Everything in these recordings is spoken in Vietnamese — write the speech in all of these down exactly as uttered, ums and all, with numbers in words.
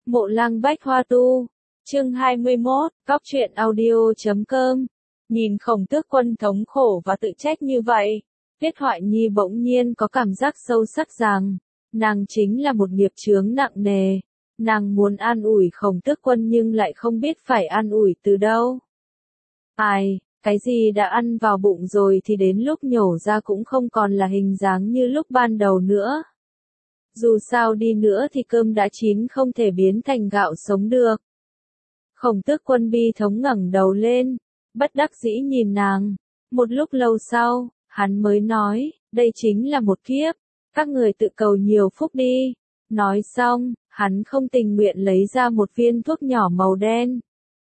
Mộ Lăng Bách Hoa Tu, chương hai mươi mốt, góc truyện audio chấm com. Nhìn Khổng Tước Quân thống khổ và tự trách như vậy, Tiết Hoại Nhi bỗng nhiên có cảm giác sâu sắc rằng, nàng chính là một nghiệp chướng nặng nề. Nàng muốn an ủi Khổng Tước Quân nhưng lại không biết phải an ủi từ đâu. Ai, cái gì đã ăn vào bụng rồi thì đến lúc nhổ ra cũng không còn là hình dáng như lúc ban đầu nữa. Dù sao đi nữa thì cơm đã chín không thể biến thành gạo sống được. Khổng Tước Quân bi thống ngẩng đầu lên, bất đắc dĩ nhìn nàng. Một lúc lâu sau, hắn mới nói, đây chính là một kiếp, các người tự cầu nhiều phúc đi. Nói xong, hắn không tình nguyện lấy ra một viên thuốc nhỏ màu đen.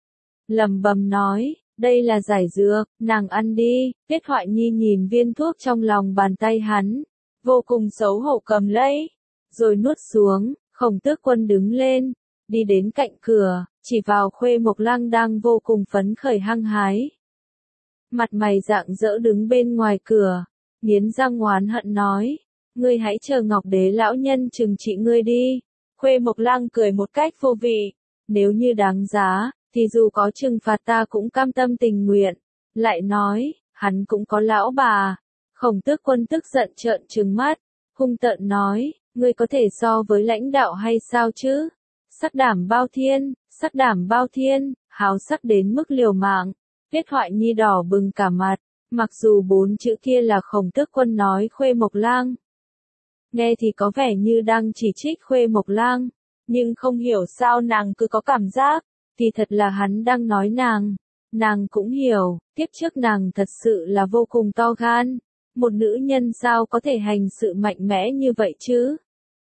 Lẩm bẩm nói, đây là giải dược, nàng ăn đi. Tiết Hoại Nhi nhìn viên thuốc trong lòng bàn tay hắn, vô cùng xấu hổ cầm lấy, rồi nuốt xuống. Khổng Tước Quân đứng lên, đi đến cạnh cửa, chỉ vào Khuê Mộc Lăng đang vô cùng phấn khởi hăng hái. Mặt mày rạng rỡ đứng bên ngoài cửa, nghiến răng oán hận nói, ngươi hãy chờ Ngọc Đế lão nhân trừng trị ngươi đi. Khuê Mộc Lăng cười một cách vô vị, nếu như đáng giá, thì dù có trừng phạt ta cũng cam tâm tình nguyện. Lại nói, hắn cũng có lão bà. Khổng Tước Quân tức giận trợn trừng mắt, hung tợn nói, ngươi có thể so với lãnh đạo hay sao chứ? Sắc đảm bao thiên, sắc đảm bao thiên, háo sắc đến mức liều mạng. Tiết Hoại Nhi đỏ bừng cả mặt, mặc dù bốn chữ kia là Khổng Tước Quân nói Khuê Mộc Lang. Nghe thì có vẻ như đang chỉ trích Khuê Mộc Lang, nhưng không hiểu sao nàng cứ có cảm giác, thì thật là hắn đang nói nàng. Nàng cũng hiểu, kiếp trước nàng thật sự là vô cùng to gan, một nữ nhân sao có thể hành sự mạnh mẽ như vậy chứ?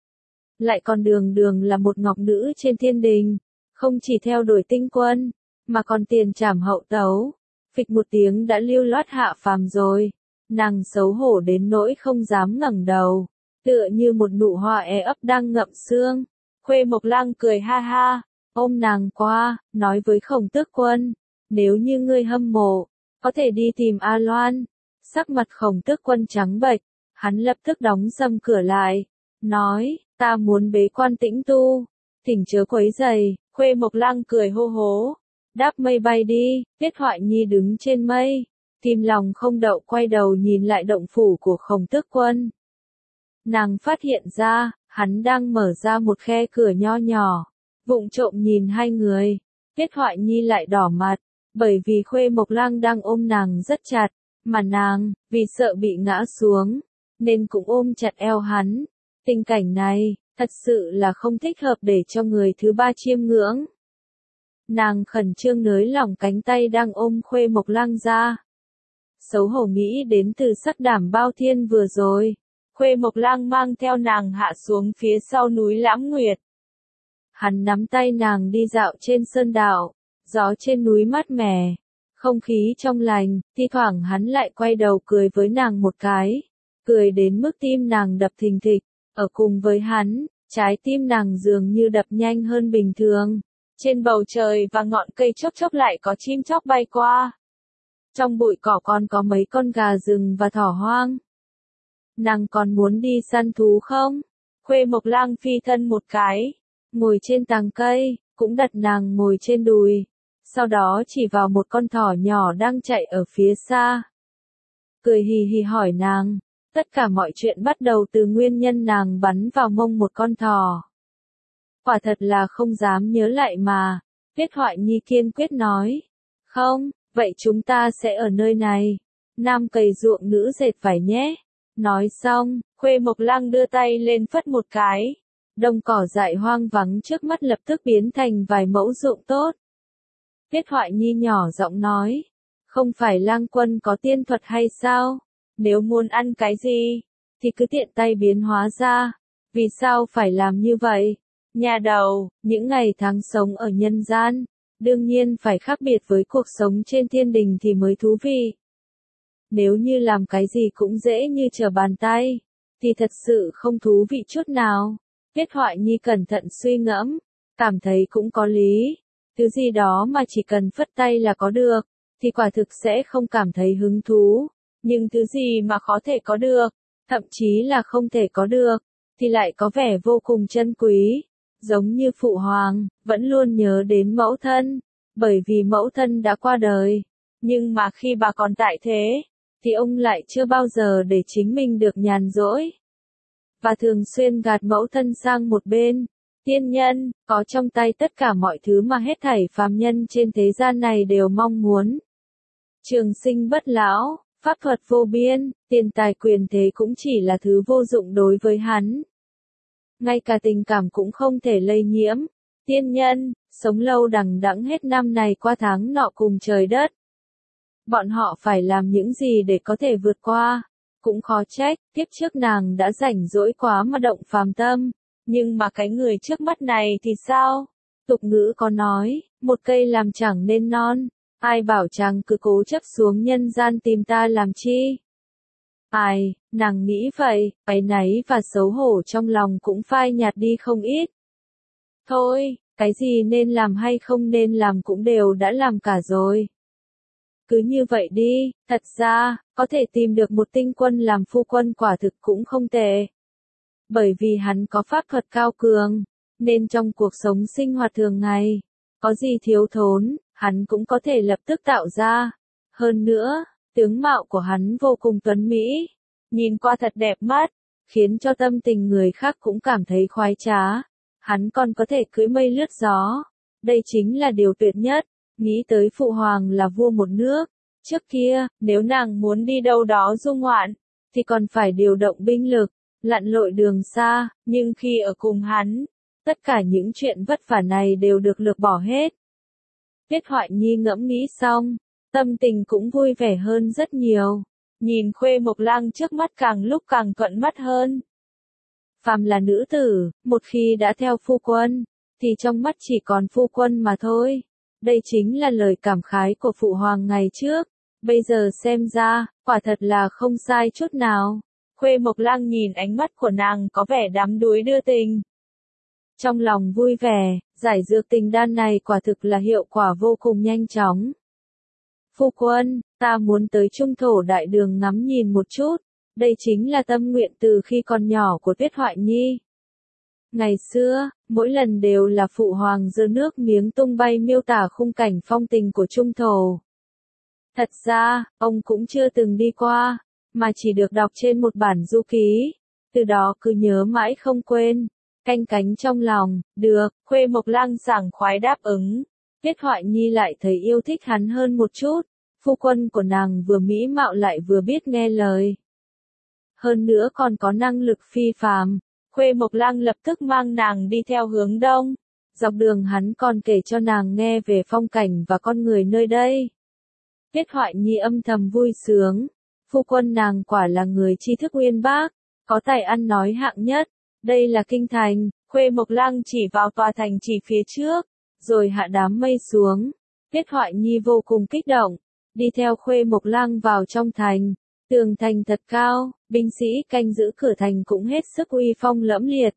Lại còn đường đường là một ngọc nữ trên thiên đình, không chỉ theo đuổi tinh quân, mà còn tiền trảm hậu tấu, phịch một tiếng đã lưu loát hạ phàm rồi. Nàng xấu hổ đến nỗi không dám ngẩng đầu, tựa như một nụ hoa e ấp đang ngậm xương. Khuê Mộc Lăng cười ha ha, ôm nàng qua, nói với Khổng Tước Quân, nếu như ngươi hâm mộ, có thể đi tìm A Loan. Sắc mặt Khổng Tước Quân trắng bệch, hắn lập tức đóng sầm cửa lại, nói, ta muốn bế quan tĩnh tu, thỉnh chớ quấy rầy. Khuê Mộc Lăng cười hô hố, đáp mây bay đi. Tiết Hoại Nhi đứng trên mây, tim lòng không đậu quay đầu nhìn lại động phủ của Khổng Tước Quân. Nàng phát hiện ra, hắn đang mở ra một khe cửa nho nhỏ, vụng trộm nhìn hai người. Tiết Hoại Nhi lại đỏ mặt, bởi vì Khuê Mộc Lăng đang ôm nàng rất chặt, mà nàng, vì sợ bị ngã xuống, nên cũng ôm chặt eo hắn. Tình cảnh này, thật sự là không thích hợp để cho người thứ ba chiêm ngưỡng. Nàng khẩn trương nới lỏng cánh tay đang ôm Khuê Mộc Lăng ra. Xấu hổ nghĩ đến từ sắc đảm bao thiên vừa rồi, Khuê Mộc Lăng mang theo nàng hạ xuống phía sau núi Lãm Nguyệt. Hắn nắm tay nàng đi dạo trên sơn đạo, gió trên núi mát mẻ, không khí trong lành, thi thoảng hắn lại quay đầu cười với nàng một cái, cười đến mức tim nàng đập thình thịch. Ở cùng với hắn, trái tim nàng dường như đập nhanh hơn bình thường. Trên bầu trời và ngọn cây chốc chốc lại có chim chóc bay qua. Trong bụi cỏ còn có mấy con gà rừng và thỏ hoang. Nàng còn muốn đi săn thú không? Khuê Mộc Lăng phi thân một cái, ngồi trên tàng cây, cũng đặt nàng ngồi trên đùi. Sau đó chỉ vào một con thỏ nhỏ đang chạy ở phía xa. Cười hì hì hỏi nàng. Tất cả mọi chuyện bắt đầu từ nguyên nhân nàng bắn vào mông một con thỏ. Quả thật là không dám nhớ lại mà. Tiết Hoại Nhi kiên quyết nói. Không, vậy chúng ta sẽ ở nơi này. Nam cày ruộng nữ dệt vải nhé. Nói xong, Khuê Mộc Lăng đưa tay lên phất một cái. Đồng cỏ dại hoang vắng trước mắt lập tức biến thành vài mẫu ruộng tốt. Tiết Hoại Nhi nhỏ giọng nói. Không phải Lang Quân có tiên thuật hay sao? Nếu muốn ăn cái gì, thì cứ tiện tay biến hóa ra. Vì sao phải làm như vậy? Nhà đầu, những ngày tháng sống ở nhân gian, đương nhiên phải khác biệt với cuộc sống trên thiên đình thì mới thú vị. Nếu như làm cái gì cũng dễ như trở bàn tay, thì thật sự không thú vị chút nào. Tiết Hoại Nhi cẩn thận suy ngẫm, cảm thấy cũng có lý. Thứ gì đó mà chỉ cần phất tay là có được, thì quả thực sẽ không cảm thấy hứng thú. Nhưng thứ gì mà khó thể có được, thậm chí là không thể có được, thì lại có vẻ vô cùng chân quý. giống như phụ hoàng, vẫn luôn nhớ đến mẫu thân, bởi vì mẫu thân đã qua đời. Nhưng mà khi bà còn tại thế, thì ông lại chưa bao giờ để chính mình được nhàn rỗi. Và thường xuyên gạt mẫu thân sang một bên. Tiên nhân, có trong tay tất cả mọi thứ mà hết thảy phàm nhân trên thế gian này đều mong muốn. Trường sinh bất lão, pháp thuật vô biên, tiền tài quyền thế cũng chỉ là thứ vô dụng đối với hắn. Ngay cả tình cảm cũng không thể lây nhiễm. Tiên nhân, sống lâu đằng đẵng hết năm này qua tháng nọ cùng trời đất. Bọn họ phải làm những gì để có thể vượt qua? Cũng khó trách, tiếp trước nàng đã rảnh rỗi quá mà động phàm tâm. Nhưng mà cái người trước mắt này thì sao? Tục ngữ có nói, một cây làm chẳng nên non. Ai bảo chàng cứ cố chấp xuống nhân gian tìm ta làm chi? Ai, nàng nghĩ vậy, áy náy và xấu hổ trong lòng cũng phai nhạt đi không ít. Thôi, cái gì nên làm hay không nên làm cũng đều đã làm cả rồi. Cứ như vậy đi, thật ra, có thể tìm được một tinh quân làm phu quân quả thực cũng không tệ. Bởi vì hắn có pháp thuật cao cường, nên trong cuộc sống sinh hoạt thường ngày, có gì thiếu thốn, hắn cũng có thể lập tức tạo ra. Hơn nữa, tướng mạo của hắn vô cùng tuấn mỹ, nhìn qua thật đẹp mắt, khiến cho tâm tình người khác cũng cảm thấy khoái trá. Hắn còn có thể cưỡi mây lướt gió, đây chính là điều tuyệt nhất. Nghĩ tới phụ hoàng là vua một nước, trước kia, nếu nàng muốn đi đâu đó du ngoạn, thì còn phải điều động binh lực, lặn lội đường xa, nhưng khi ở cùng hắn, tất cả những chuyện vất vả này đều được lược bỏ hết. Tiết Hoại Nhi ngẫm nghĩ xong, tâm tình cũng vui vẻ hơn rất nhiều, nhìn Khuê Mộc Lang trước mắt càng lúc càng cận mắt hơn. Phàm là nữ tử, một khi đã theo phu quân, thì trong mắt chỉ còn phu quân mà thôi. Đây chính là lời cảm khái của phụ hoàng ngày trước, bây giờ xem ra, quả thật là không sai chút nào. Khuê Mộc Lang nhìn ánh mắt của nàng có vẻ đắm đuối đưa tình. Trong lòng vui vẻ, giải dược tình đan này quả thực là hiệu quả vô cùng nhanh chóng. Phu quân, ta muốn tới Trung Thổ Đại Đường ngắm nhìn một chút, đây chính là tâm nguyện từ khi còn nhỏ của Tuyết Hoại Nhi. Ngày xưa, mỗi lần đều là phụ hoàng giơ nước miếng tung bay miêu tả khung cảnh phong tình của Trung Thổ. Thật ra, ông cũng chưa từng đi qua, mà chỉ được đọc trên một bản du ký, từ đó cứ nhớ mãi không quên, canh cánh trong lòng. Được, Khuê Mộc Lang sảng khoái đáp ứng. Tiết Hoại Nhi lại thấy yêu thích hắn hơn một chút, phu quân của nàng vừa mỹ mạo lại vừa biết nghe lời. Hơn nữa còn có năng lực phi phàm. Khuê Mộc Lang lập tức mang nàng đi theo hướng đông. Dọc đường hắn còn kể cho nàng nghe về phong cảnh và con người nơi đây. Tiết Hoại Nhi âm thầm vui sướng. Phu quân nàng quả là người tri thức uyên bác, có tài ăn nói hạng nhất. Đây là kinh thành. Khuê Mộc Lang chỉ vào tòa thành chỉ phía trước, rồi hạ đám mây xuống. Tiết Hoại Nhi vô cùng kích động, đi theo Khuê Mộc Lang vào trong thành. Tường thành thật cao, binh sĩ canh giữ cửa thành cũng hết sức uy phong lẫm liệt.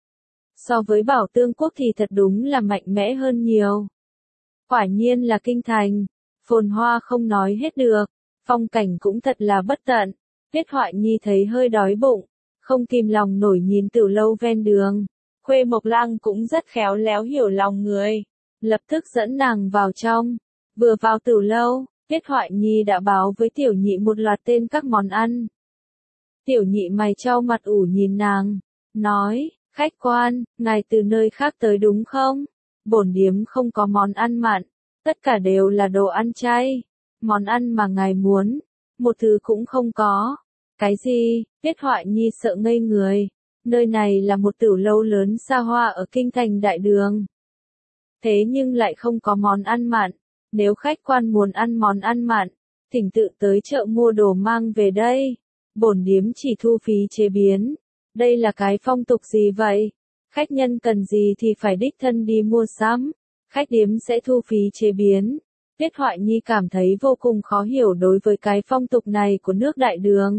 So với Bảo Tương Quốc thì thật đúng là mạnh mẽ hơn nhiều. Quả nhiên là kinh thành, phồn hoa không nói hết được, phong cảnh cũng thật là bất tận. Tiết Hoại Nhi thấy hơi đói bụng, không kìm lòng nổi nhìn tiểu lâu ven đường. Khuê Mộc Lang cũng rất khéo léo hiểu lòng người, lập tức dẫn nàng vào trong. Vừa vào tiểu lâu, Tiết Hoại Nhi đã báo với tiểu nhị một loạt tên các món ăn. Tiểu nhị mày chau mặt ủ nhìn nàng, nói, khách quan, ngài từ nơi khác tới đúng không? Bổn điếm không có món ăn mặn, tất cả đều là đồ ăn chay. Món ăn mà ngài muốn, một thứ cũng không có. Cái gì? Tiết Hoại Nhi sợ ngây người. Nơi này là một tiểu lâu lớn xa hoa ở kinh thành Đại Đường. Thế nhưng lại không có món ăn mặn. Nếu khách quan muốn ăn món ăn mặn, thỉnh tự tới chợ mua đồ mang về đây. Bổn điếm chỉ thu phí chế biến. Đây là cái phong tục gì vậy? Khách nhân cần gì thì phải đích thân đi mua sắm. Khách điếm sẽ thu phí chế biến. Tiết Hoại Nhi cảm thấy vô cùng khó hiểu đối với cái phong tục này của nước Đại Đường.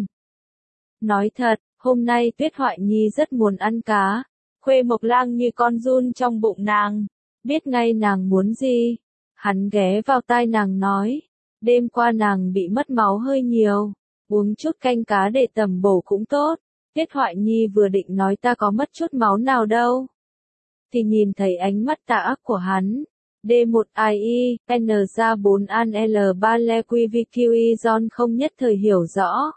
Nói thật, hôm nay Tiết Hoại Nhi rất muốn ăn cá. Khuê Mộc Lang như con giun trong bụng nàng, biết ngay nàng muốn gì. Hắn ghé vào tai nàng nói, đêm qua nàng bị mất máu hơi nhiều, uống chút canh cá để tầm bổ cũng tốt. Tiết Hoại Nhi vừa định nói ta có mất chút máu nào đâu. thì nhìn thấy ánh mắt tà ác của hắn. D một I E, N ra bốn an L ba Le Q V Q I John không nhất thời hiểu rõ.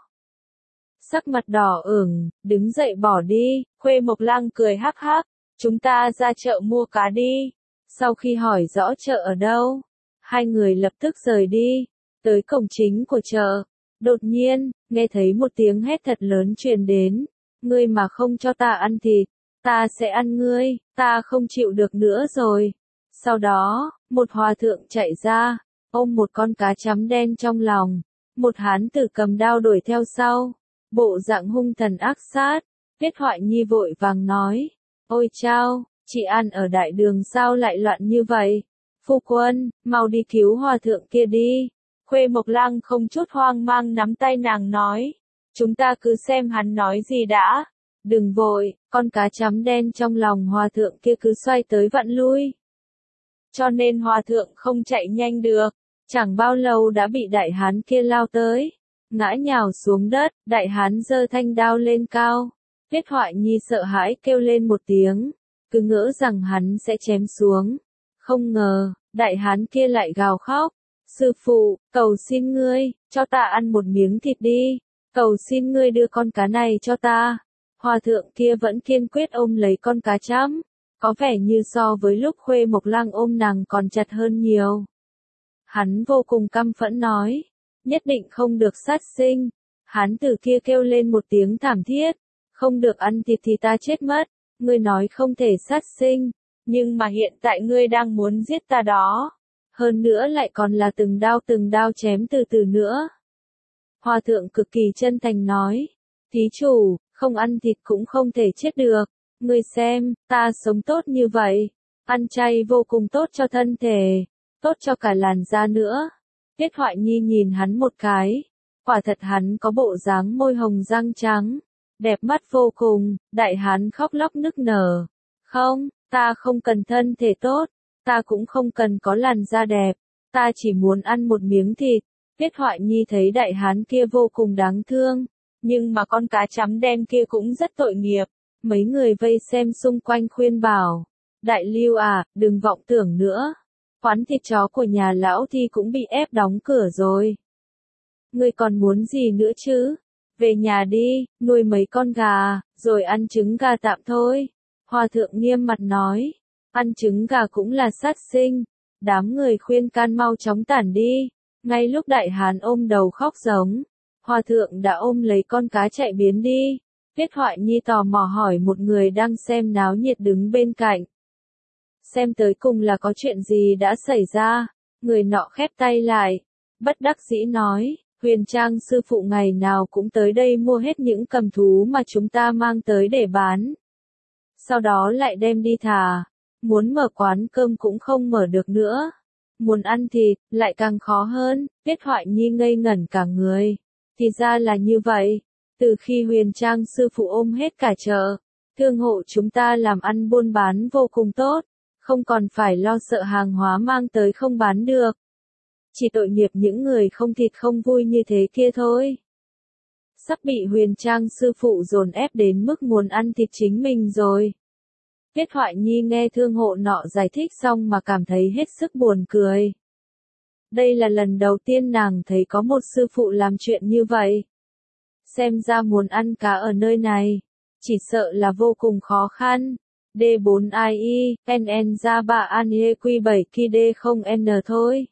Sắc mặt đỏ ửng, đứng dậy bỏ đi, Khuê Mộc Lang cười hắc hắc, chúng ta ra chợ mua cá đi. Sau khi hỏi rõ chợ ở đâu, hai người lập tức rời đi, tới cổng chính của chợ. Đột nhiên, nghe thấy một tiếng hét thật lớn truyền đến, ngươi mà không cho ta ăn thịt, ta sẽ ăn ngươi, ta không chịu được nữa rồi. Sau đó, một hòa thượng chạy ra, ôm một con cá chấm đen trong lòng, một hán tử cầm đao đuổi theo sau, bộ dạng hung thần ác sát. Tiết Hoại Nhi vội vàng nói, ôi chao, chị ăn ở đại đường sao lại loạn như vậy? Phu quân, mau đi cứu hòa thượng kia đi. Khuê Mộc Lang không chút hoang mang nắm tay nàng nói, chúng ta cứ xem hắn nói gì đã. Đừng vội, con cá chấm đen trong lòng hòa thượng kia cứ xoay tới vặn lui. Cho nên hòa thượng không chạy nhanh được, chẳng bao lâu đã bị đại hán kia lao tới, ngã nhào xuống đất, đại hán giơ thanh đao lên cao. Tiết Hoại Nhi sợ hãi kêu lên một tiếng, cứ ngỡ rằng hắn sẽ chém xuống. Không ngờ, đại hán kia lại gào khóc, sư phụ, cầu xin ngươi, cho ta ăn một miếng thịt đi, cầu xin ngươi đưa con cá này cho ta. Hòa thượng kia vẫn kiên quyết ôm lấy con cá chấm, có vẻ như so với lúc Khuê Mộc Lang ôm nàng còn chặt hơn nhiều. Hắn vô cùng căm phẫn nói, nhất định không được sát sinh. Hán tử kia kêu lên một tiếng thảm thiết, không được ăn thịt thì ta chết mất, ngươi nói không thể sát sinh, nhưng mà hiện tại ngươi đang muốn giết ta đó. Hơn nữa lại còn là từng đao từng đao chém từ từ nữa. Hòa thượng cực kỳ chân thành nói, thí chủ, không ăn thịt cũng không thể chết được, ngươi xem, ta sống tốt như vậy, ăn chay vô cùng tốt cho thân thể, tốt cho cả làn da nữa. Tiết Hoại Nhi nhìn hắn một cái, quả thật hắn có bộ dáng môi hồng răng trắng, đẹp mắt vô cùng. Đại hán khóc lóc nức nở, không, ta không cần thân thể tốt, ta cũng không cần có làn da đẹp, ta chỉ muốn ăn một miếng thịt. Tiết Hoại Nhi thấy đại hán kia vô cùng đáng thương, nhưng mà con cá chấm đen kia cũng rất tội nghiệp. Mấy người vây xem xung quanh khuyên bảo, đại lưu à, đừng vọng tưởng nữa, quán thịt chó của nhà lão Thi cũng bị ép đóng cửa rồi. Ngươi còn muốn gì nữa chứ? Về nhà đi, nuôi mấy con gà, rồi ăn trứng gà tạm thôi. Hòa thượng nghiêm mặt nói, ăn trứng gà cũng là sát sinh. Đám người khuyên can mau chóng tản đi. Ngay lúc đại hán ôm đầu khóc giống, hòa thượng đã ôm lấy con cá chạy biến đi. Tiết Hoại Nhi tò mò hỏi một người đang xem náo nhiệt đứng bên cạnh, xem tới cùng là có chuyện gì đã xảy ra. Người nọ khép tay lại, bất đắc dĩ nói, Huyền Trang sư phụ ngày nào cũng tới đây mua hết những cầm thú mà chúng ta mang tới để bán, sau đó lại đem đi thả, muốn mở quán cơm cũng không mở được nữa, muốn ăn thịt lại càng khó hơn. Tiết Hoại Nhi ngây ngẩn cả người, thì ra là như vậy. Từ khi Huyền Trang sư phụ ôm hết cả chợ, thương hộ chúng ta làm ăn buôn bán vô cùng tốt, không còn phải lo sợ hàng hóa mang tới không bán được. Chỉ tội nghiệp những người không thịt không vui như thế kia thôi. Sắp bị Huyền Trang sư phụ dồn ép đến mức muốn ăn thịt chính mình rồi. Tiết Hoại Nhi nghe thương hộ nọ giải thích xong mà cảm thấy hết sức buồn cười. Đây là lần đầu tiên nàng thấy có một sư phụ làm chuyện như vậy. Xem ra muốn ăn cá ở nơi này, chỉ sợ là vô cùng khó khăn. D bốn I E, N N ra ba an E Q bảy K D không N thôi.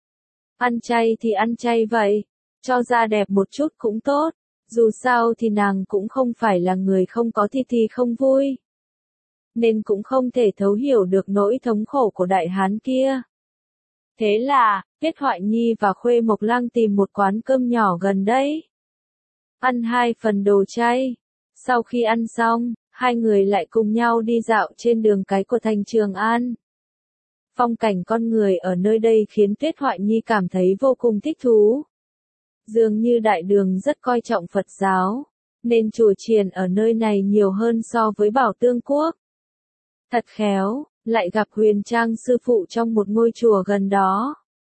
Ăn chay thì ăn chay vậy, cho da đẹp một chút cũng tốt, dù sao thì nàng cũng không phải là người không có thịt thì không vui, nên cũng không thể thấu hiểu được nỗi thống khổ của đại hán kia. Thế là, Tiết Hoại Nhi và Khuê Mộc Lang tìm một quán cơm nhỏ gần đây, ăn hai phần đồ chay. Sau khi ăn xong, hai người lại cùng nhau đi dạo trên đường cái của thành Trường An. Phong cảnh con người ở nơi đây khiến Tiết Hoại Nhi cảm thấy vô cùng thích thú. Dường như đại đường rất coi trọng Phật giáo, nên chùa chiền ở nơi này nhiều hơn so với Bảo Tương Quốc. Thật khéo, lại gặp Huyền Trang sư phụ trong một ngôi chùa gần đó.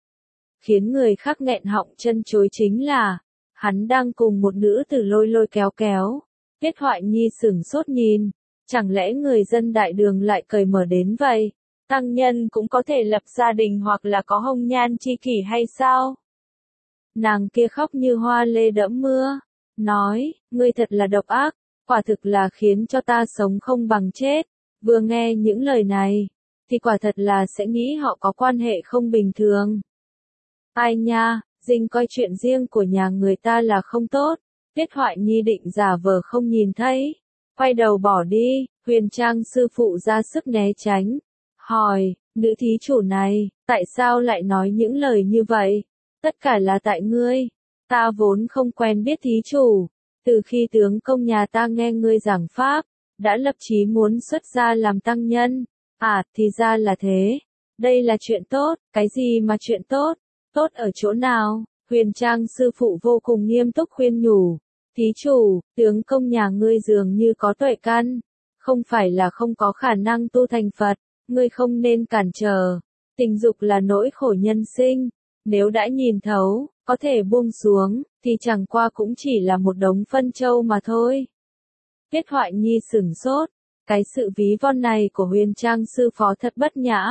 Khiến người khác nghẹn họng chân chối chính là, hắn đang cùng một nữ tử lôi lôi kéo kéo. Tiết Hoại Nhi sửng sốt nhìn, Chẳng lẽ người dân đại đường lại cởi mở đến vậy? Tăng nhân cũng có thể lập gia đình hoặc là có hồng nhan chi kỷ hay sao? Nàng kia khóc như hoa lê đẫm mưa, nói, ngươi thật là độc ác, quả thực là khiến cho ta sống không bằng chết. Vừa nghe những lời này, thì quả thật là sẽ nghĩ họ có quan hệ không bình thường. Ai nha, Dinh coi chuyện riêng của nhà người ta là không tốt. Tiết Hoại Nhi định giả vờ không nhìn thấy, quay đầu bỏ đi. Huyền Trang sư phụ ra sức né tránh, hỏi, nữ thí chủ này, tại sao lại nói những lời như vậy? Tất cả là tại ngươi, ta vốn không quen biết thí chủ, từ khi tướng công nhà ta nghe ngươi giảng pháp, đã lập chí muốn xuất gia làm tăng nhân. À, thì ra là thế, đây là chuyện tốt, cái gì mà chuyện tốt, tốt ở chỗ nào? Huyền Trang sư phụ vô cùng nghiêm túc khuyên nhủ, thí chủ, tướng công nhà ngươi dường như có tuệ căn, không phải là không có khả năng tu thành Phật, ngươi không nên cản trở, tình dục là nỗi khổ nhân sinh, nếu đã nhìn thấu, có thể buông xuống, thì chẳng qua cũng chỉ là một đống phân châu mà thôi. Tiết Hoại Nhi sửng sốt, cái sự ví von này của Huyền Trang sư phó thật bất nhã.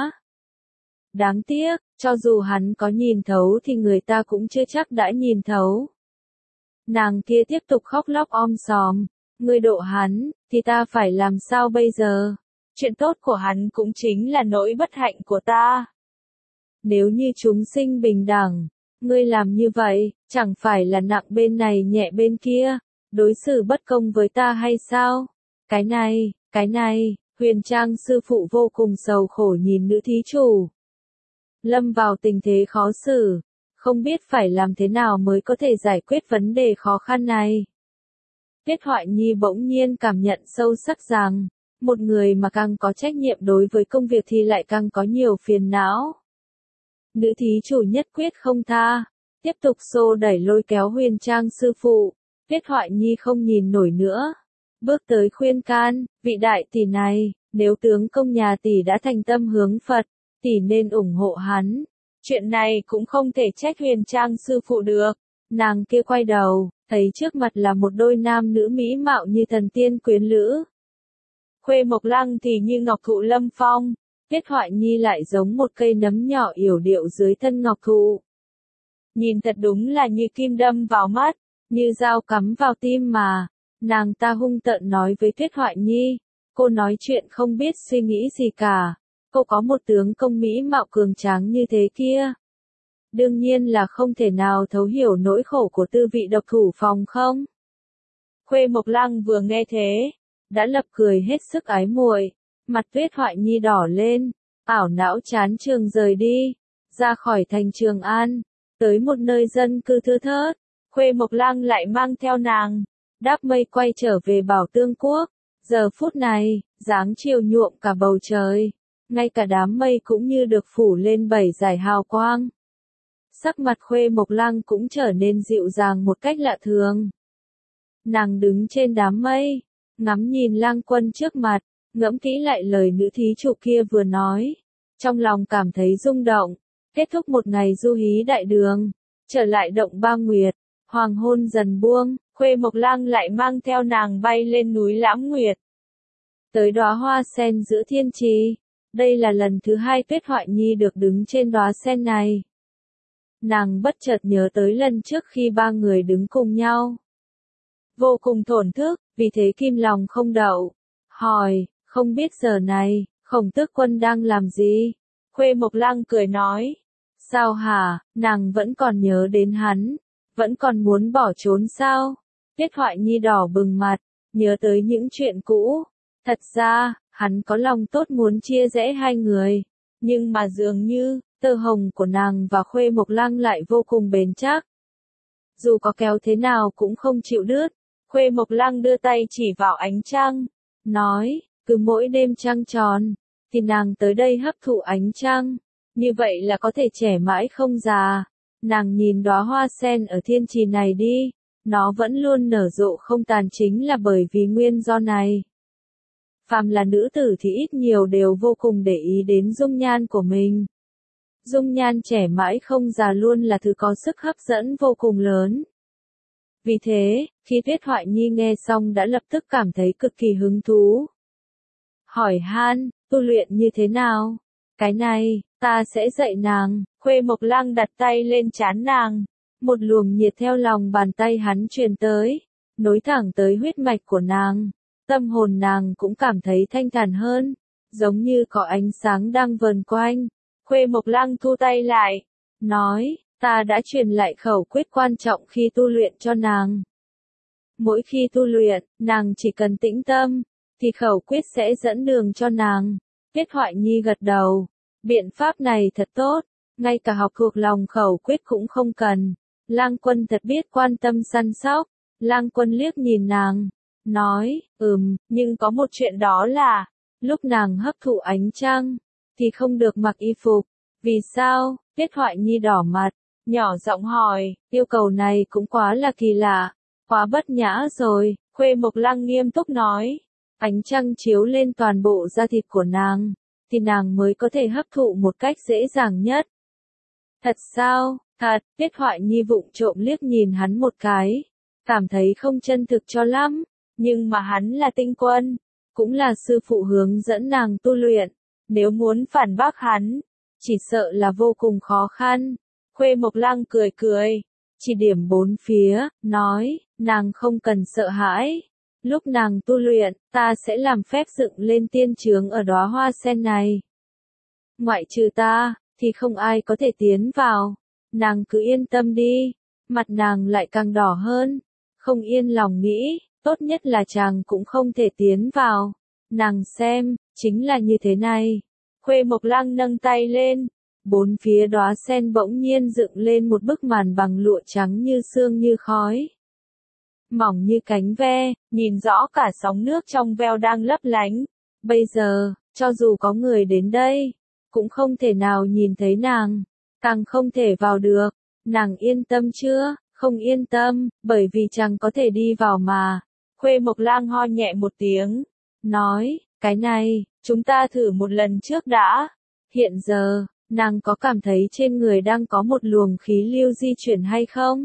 Đáng tiếc, cho dù hắn có nhìn thấu thì người ta cũng chưa chắc đã nhìn thấu. Nàng kia tiếp tục khóc lóc om sòm, ngươi độ hắn, thì ta phải làm sao bây giờ? Chuyện tốt của hắn cũng chính là nỗi bất hạnh của ta. Nếu như chúng sinh bình đẳng, ngươi làm như vậy, chẳng phải là nặng bên này nhẹ bên kia, đối xử bất công với ta hay sao? Cái này, cái này, Huyền Trang sư phụ vô cùng sầu khổ nhìn nữ thí chủ. Lâm vào tình thế khó xử, không biết phải làm thế nào mới có thể giải quyết vấn đề khó khăn này. Tiết Hoại Nhi bỗng nhiên cảm nhận sâu sắc rằng, một người mà càng có trách nhiệm đối với công việc thì lại càng có nhiều phiền não. Nữ thí chủ nhất quyết không tha, tiếp tục xô đẩy lôi kéo Huyền Trang sư phụ. Tiết Hoại Nhi không nhìn nổi nữa, bước tới khuyên can, vị đại tỷ này, nếu tướng công nhà tỷ đã thành tâm hướng Phật, tỷ nên ủng hộ hắn. Chuyện này cũng không thể trách Huyền Trang sư phụ được. Nàng kia quay đầu, thấy trước mặt là một đôi nam nữ mỹ mạo như thần tiên quyến lữ. Khuê Mộc Lăng thì như ngọc thụ lâm phong, Tiết Hoại Nhi lại giống một cây nấm nhỏ yểu điệu dưới thân ngọc thụ. Nhìn thật đúng là như kim đâm vào mắt, như dao cắm vào tim mà. Nàng ta hung tợn nói với Tiết Hoại Nhi, cô nói chuyện không biết suy nghĩ gì cả. Cô có một tướng công mỹ mạo cường tráng như thế kia. Đương nhiên là không thể nào thấu hiểu nỗi khổ của tư vị độc thủ phòng không? Khuê Mộc Lăng vừa nghe thế, đã lập cười hết sức ái muội, mặt Tiết Hoại Nhi đỏ lên, ảo não chán trường rời đi, ra khỏi thành Trường An, tới một nơi dân cư thưa thớt. Khuê Mộc Lăng lại mang theo nàng, đáp mây quay trở về Bảo Tương Quốc. Giờ phút này, dáng chiều nhuộm cả bầu trời, ngay cả đám mây cũng như được phủ lên bảy dải hào quang. Sắc mặt Khuê Mộc Lăng cũng trở nên dịu dàng một cách lạ thường. Nàng đứng trên đám mây, ngắm nhìn Lang Quân trước mặt, ngẫm kỹ lại lời nữ thí chủ kia vừa nói, trong lòng cảm thấy rung động. Kết thúc một ngày du hí đại đường, trở lại động Ba Nguyệt, hoàng hôn dần buông, Khuê Mộc Lăng lại mang theo nàng bay lên núi Lãm Nguyệt. Tới đóa hoa sen giữa thiên trì, đây là lần thứ hai Tiết Hoại Nhi được đứng trên đóa sen này. Nàng bất chợt nhớ tới lần trước khi ba người đứng cùng nhau. Vô cùng thổn thức, vì thế kim lòng không đậu. Hỏi, không biết giờ này, Khổng Tước Quân đang làm gì? Khuê Mộc Lăng cười nói. Sao hả, nàng vẫn còn nhớ đến hắn, vẫn còn muốn bỏ trốn sao? Tiết Hoại Nhi đỏ bừng mặt, nhớ tới những chuyện cũ. Thật ra, hắn có lòng tốt muốn chia rẽ hai người, nhưng mà dường như, tơ hồng của nàng và Khuê Mộc Lăng lại vô cùng bền chắc. Dù có kéo thế nào cũng không chịu đứt. Khuê Mộc Lăng đưa tay chỉ vào ánh trăng, nói, cứ mỗi đêm trăng tròn, thì nàng tới đây hấp thụ ánh trăng, như vậy là có thể trẻ mãi không già. Nàng nhìn đóa hoa sen ở thiên trì này đi, nó vẫn luôn nở rộ không tàn chính là bởi vì nguyên do này. Phàm là nữ tử thì ít nhiều đều vô cùng để ý đến dung nhan của mình. Dung nhan trẻ mãi không già luôn là thứ có sức hấp dẫn vô cùng lớn. Vì thế, khi Tiết Hoại Nhi nghe xong đã lập tức cảm thấy cực kỳ hứng thú. hỏi han, tu luyện như thế nào? Cái này, ta sẽ dạy nàng. Khuê Mộc Lăng đặt tay lên trán nàng. Một luồng nhiệt theo lòng bàn tay hắn truyền tới, nối thẳng tới huyết mạch của nàng. Tâm hồn nàng cũng cảm thấy thanh thản hơn, giống như có ánh sáng đang vờn quanh. Khuê Mộc Lăng thu tay lại, nói, ta đã truyền lại khẩu quyết quan trọng khi tu luyện cho nàng. Mỗi khi tu luyện, nàng chỉ cần tĩnh tâm, thì khẩu quyết sẽ dẫn đường cho nàng. Tiết Hoại Nhi gật đầu, biện pháp này thật tốt, ngay cả học thuộc lòng khẩu quyết cũng không cần. Lang Quân thật biết quan tâm săn sóc. Lang Quân liếc nhìn nàng, nói, ừm, nhưng có một chuyện đó là, lúc nàng hấp thụ ánh trăng, thì không được mặc y phục. Vì sao? Tiết Hoại Nhi đỏ mặt, nhỏ giọng hỏi, yêu cầu này cũng quá là kỳ lạ, quá bất nhã rồi. Khuê Mộc Lăng nghiêm túc nói, ánh trăng chiếu lên toàn bộ da thịt của nàng, thì nàng mới có thể hấp thụ một cách dễ dàng nhất. Thật sao? Thật. Tiết Hoại Nhi vụng trộm liếc nhìn hắn một cái, cảm thấy không chân thực cho lắm, nhưng mà hắn là tinh quân, cũng là sư phụ hướng dẫn nàng tu luyện, nếu muốn phản bác hắn, chỉ sợ là vô cùng khó khăn. Khuê Mộc Lăng cười cười, chỉ điểm bốn phía, nói, nàng không cần sợ hãi, lúc nàng tu luyện, ta sẽ làm phép dựng lên tiên chướng ở đóa hoa sen này. Ngoại trừ ta, thì không ai có thể tiến vào. Nàng cứ yên tâm đi. Mặt nàng lại càng đỏ hơn, không yên lòng nghĩ, tốt nhất là chàng cũng không thể tiến vào. Nàng xem, chính là như thế này. Khuê Mộc Lăng nâng tay lên, bốn phía đóa sen bỗng nhiên dựng lên một bức màn bằng lụa trắng như sương như khói, mỏng như cánh ve, nhìn rõ cả sóng nước trong veo đang lấp lánh. Bây giờ, cho dù có người đến đây, cũng không thể nào nhìn thấy nàng, càng không thể vào được. Nàng yên tâm chưa? Không yên tâm, bởi vì chàng có thể đi vào mà. Khuê Mộc Lang ho nhẹ một tiếng, nói, cái này, chúng ta thử một lần trước đã. Hiện giờ, nàng có cảm thấy trên người đang có một luồng khí lưu di chuyển hay không?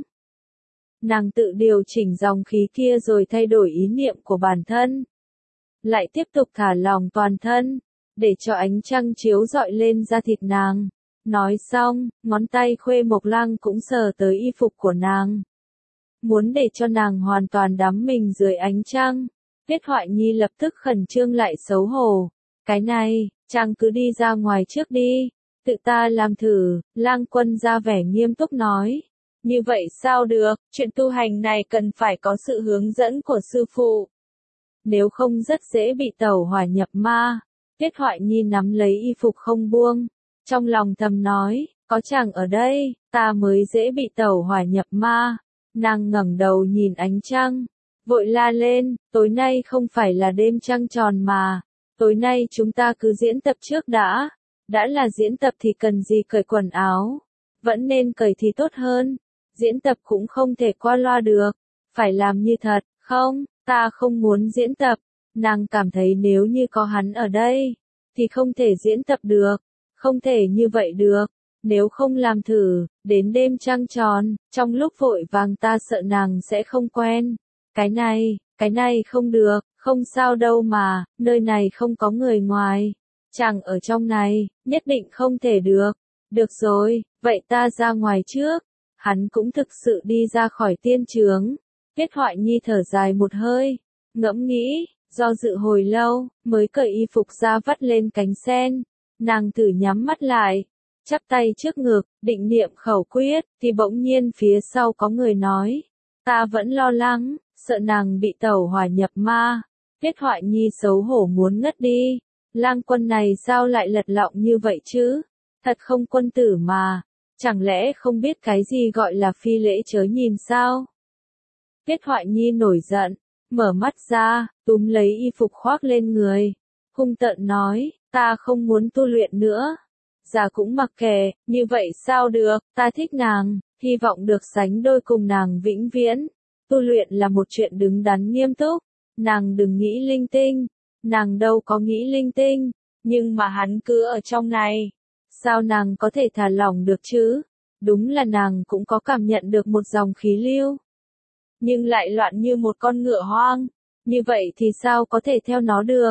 Nàng tự điều chỉnh dòng khí kia rồi thay đổi ý niệm của bản thân. Lại tiếp tục thả lỏng toàn thân, để cho ánh trăng chiếu rọi lên da thịt nàng. Nói xong, ngón tay Khuê Mộc Lăng cũng sờ tới y phục của nàng. Muốn để cho nàng hoàn toàn đắm mình dưới ánh trăng. Tiết Hoại Nhi lập tức khẩn trương lại xấu hổ. Cái này, chàng cứ đi ra ngoài trước đi, tự ta làm thử. Lang Quân ra vẻ nghiêm túc nói. Như vậy sao được, chuyện tu hành này cần phải có sự hướng dẫn của sư phụ. Nếu không rất dễ bị tẩu hỏa nhập ma. Tiết Hoại Nhi nắm lấy y phục không buông, trong lòng thầm nói, có chàng ở đây, ta mới dễ bị tẩu hỏa nhập ma. Nàng ngẩng đầu nhìn ánh trăng, vội la lên, tối nay không phải là đêm trăng tròn mà, tối nay chúng ta cứ diễn tập trước đã. Đã là diễn tập thì cần gì cởi quần áo, vẫn nên cởi thì tốt hơn. Diễn tập cũng không thể qua loa được, phải làm như thật. Không, ta không muốn diễn tập. Nàng cảm thấy nếu như có hắn ở đây, thì không thể diễn tập được, không thể như vậy được. Nếu không làm thử, đến đêm trăng tròn, trong lúc vội vàng ta sợ nàng sẽ không quen. Cái này, cái này không được, không sao đâu mà, nơi này không có người ngoài. Chàng ở trong này, nhất định không thể được. Được rồi, vậy ta ra ngoài trước. Hắn cũng thực sự đi ra khỏi tiên chướng. Tiết Hoại Nhi thở dài một hơi, ngẫm nghĩ, do dự hồi lâu, mới cởi y phục ra vắt lên cánh sen. Nàng thử nhắm mắt lại, chắp tay trước ngực, định niệm khẩu quyết, thì bỗng nhiên phía sau có người nói, ta vẫn lo lắng, sợ nàng bị tẩu hỏa nhập ma. Tiết Hoại Nhi xấu hổ muốn ngất đi. Lang Quân này sao lại lật lọng như vậy chứ? Thật không quân tử mà. Chẳng lẽ không biết cái gì gọi là phi lễ chớ nhìn sao? Tiết Hoại Nhi nổi giận, mở mắt ra, túm lấy y phục khoác lên người, hung tợn nói, ta không muốn tu luyện nữa. Già cũng mặc kệ, như vậy sao được, ta thích nàng, hy vọng được sánh đôi cùng nàng vĩnh viễn. Tu luyện là một chuyện đứng đắn nghiêm túc, nàng đừng nghĩ linh tinh, nàng đâu có nghĩ linh tinh, nhưng mà hắn cứ ở trong này. Sao nàng có thể thả lỏng được chứ? Đúng là nàng cũng có cảm nhận được một dòng khí lưu, nhưng lại loạn như một con ngựa hoang. Như vậy thì sao có thể theo nó được?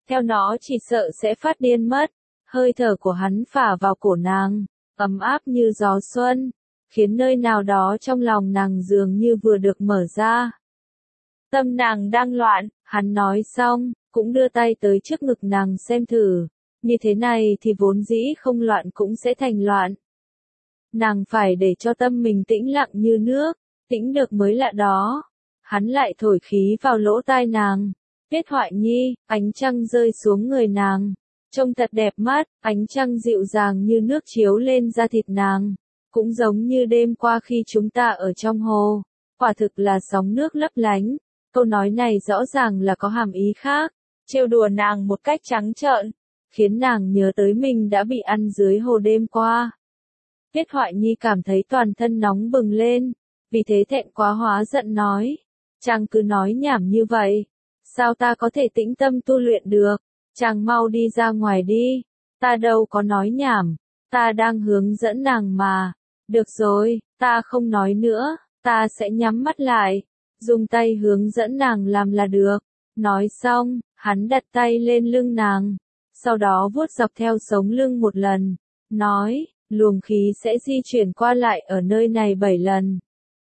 theo nó chỉ sợ sẽ phát điên mất. Hơi thở của hắn phả vào cổ nàng, ấm áp như gió xuân, khiến nơi nào đó trong lòng nàng dường như vừa được mở ra. Tâm nàng đang loạn, hắn nói xong, cũng đưa tay tới trước ngực nàng xem thử, như thế này thì vốn dĩ không loạn cũng sẽ thành loạn. Nàng phải để cho tâm mình tĩnh lặng như nước, tĩnh được mới lạ đó. Hắn lại thổi khí vào lỗ tai nàng. Tiết Hoại Nhi, ánh trăng rơi xuống người nàng, trông thật đẹp mắt, ánh trăng dịu dàng như nước chiếu lên da thịt nàng, cũng giống như đêm qua khi chúng ta ở trong hồ, quả thực là sóng nước lấp lánh. Câu nói này rõ ràng là có hàm ý khác, trêu đùa nàng một cách trắng trợn, khiến nàng nhớ tới mình đã bị ăn dưới hồ đêm qua. Tiết Hoại Nhi cảm thấy toàn thân nóng bừng lên, vì thế thẹn quá hóa giận nói, chàng cứ nói nhảm như vậy, sao ta có thể tĩnh tâm tu luyện được, chàng mau đi ra ngoài đi, ta đâu có nói nhảm, ta đang hướng dẫn nàng mà, được rồi, ta không nói nữa, ta sẽ nhắm mắt lại, dùng tay hướng dẫn nàng làm là được. Nói xong, hắn đặt tay lên lưng nàng, sau đó vuốt dọc theo sống lưng một lần, nói, luồng khí sẽ di chuyển qua lại ở nơi này bảy lần.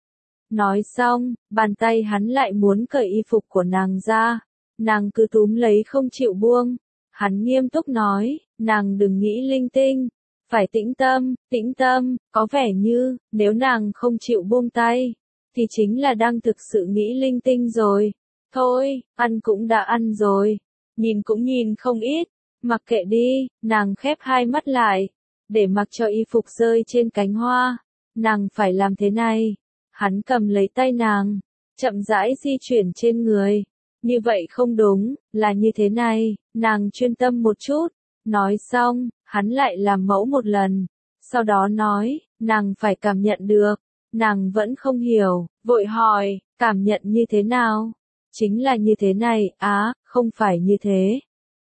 Nói xong, bàn tay hắn lại muốn cởi y phục của nàng ra, nàng cứ túm lấy không chịu buông. Hắn nghiêm túc nói, nàng đừng nghĩ linh tinh, phải tĩnh tâm, tĩnh tâm, có vẻ như, nếu nàng không chịu buông tay, thì chính là đang thực sự nghĩ linh tinh rồi. Thôi, ăn cũng đã ăn rồi, nhìn cũng nhìn không ít, mặc kệ đi, nàng khép hai mắt lại, để mặc cho y phục rơi trên cánh hoa. Nàng phải làm thế này. Hắn cầm lấy tay nàng, chậm rãi di chuyển trên người. Như vậy không đúng, là như thế này, nàng chuyên tâm một chút. Nói xong, hắn lại làm mẫu một lần. Sau đó nói, nàng phải cảm nhận được. Nàng vẫn không hiểu, vội hỏi, cảm nhận như thế nào? Chính là như thế này, á, không phải như thế.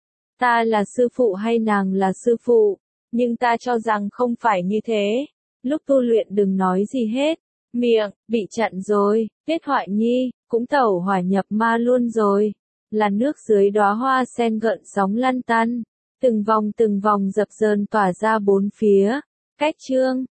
Ta là sư phụ hay nàng là sư phụ, nhưng ta cho rằng không phải như thế. Lúc tu luyện đừng nói gì hết, miệng, bị chặn rồi, Tiết Hoại Nhi, cũng tẩu hỏa nhập ma luôn rồi. Là nước dưới đóa hoa sen gợn sóng lăn tăn, từng vòng từng vòng dập dờn tỏa ra bốn phía. Cách chương